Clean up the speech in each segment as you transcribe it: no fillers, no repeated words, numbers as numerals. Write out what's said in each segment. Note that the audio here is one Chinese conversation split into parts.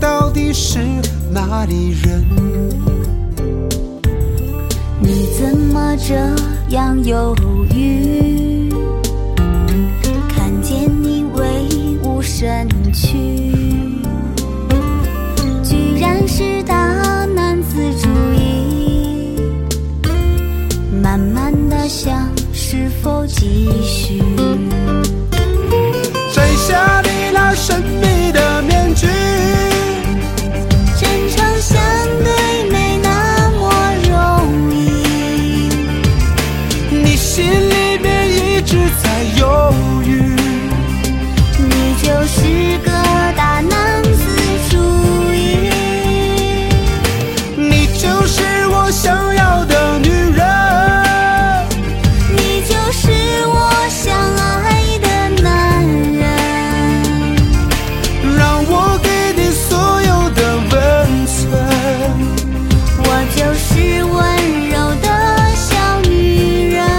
到底是哪里人？ 你怎么这样犹豫？看见你唯无神趣，居然是大男子主义，慢慢地想是否继续摘下你那神秘的面具， 真诚相对没那么容易， 你心里面一直在犹豫， 你就是个大男子主义， 你就是我想要的女人， 你就是我想爱的男人， 让我给你所有的温存， 我就是温柔的小女人。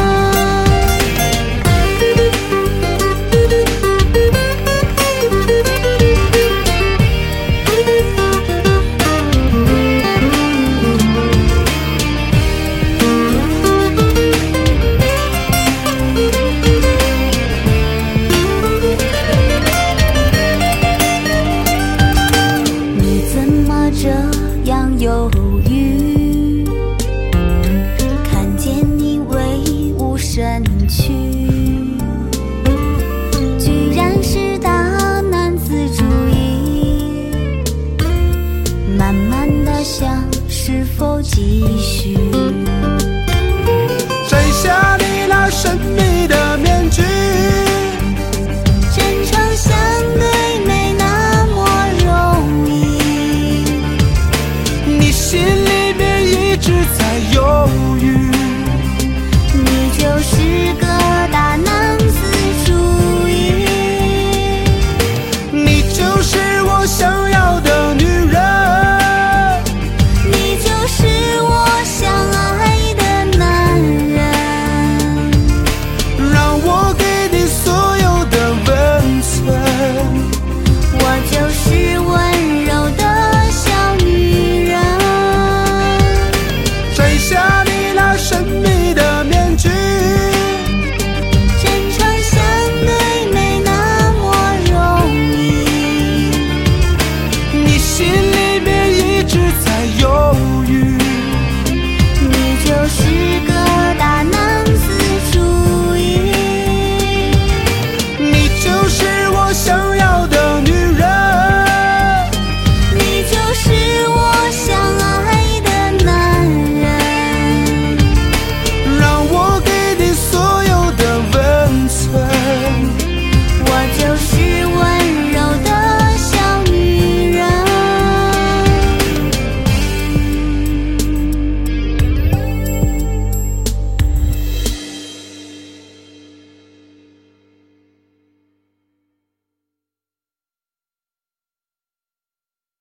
你怎么这样犹豫？看见你唯无神趣，居然是大男子主义，慢慢地想是否继续摘下你那神秘的面具， 真诚相对没那么容易， 你心里面一直在犹豫， 你就是个大男子主义， 你就是我想要的女人， 你就是我想爱的男人， 让我给你所有的温存， 我就是温柔的小女人， 摘下你那神秘的面具， 真诚相对没那么容易， 你心里面一直在犹